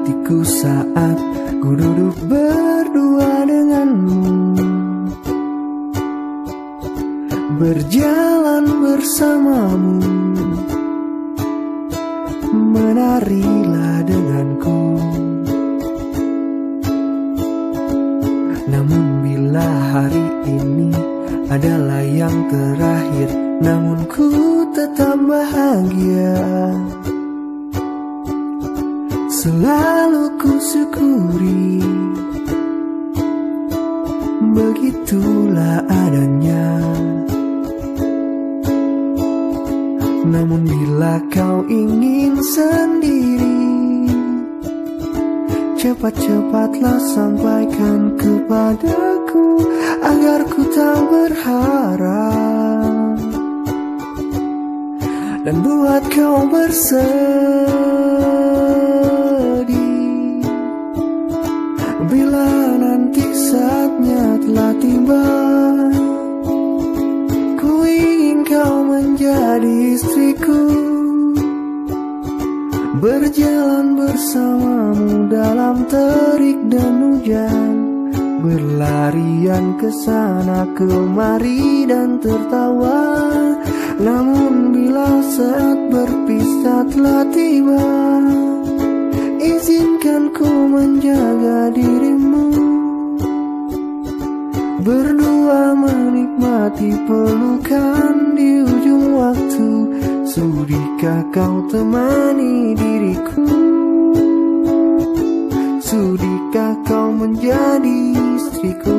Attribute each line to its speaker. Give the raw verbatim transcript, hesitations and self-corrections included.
Speaker 1: hatiku saat ku duduk berdua denganmu, berjalan bersamamu, menarilah denganku. Namun bila hari ini adalah yang terakhir, namun ku tetap bahagia. Selalu ku syukuri, begitulah adanya. Namun bila kau ingin sendiri, cepat-cepatlah sampaikan kepadaku, agar ku tak berharap dan buat kau bersedih. Bila nanti saatnya telah tiba, ku ingin kau menjadi istriku, berjalan bersamamu dalam terik dan hujan, berlarian ke sana kemari dan tertawa. Namun bila saat berpisah telah tiba, izinkan ku menjaga dirimu, berdua menikmati pelukan di ujung waktu. Sudikah kau temani diriku? Sudikah kau menjadi istriku?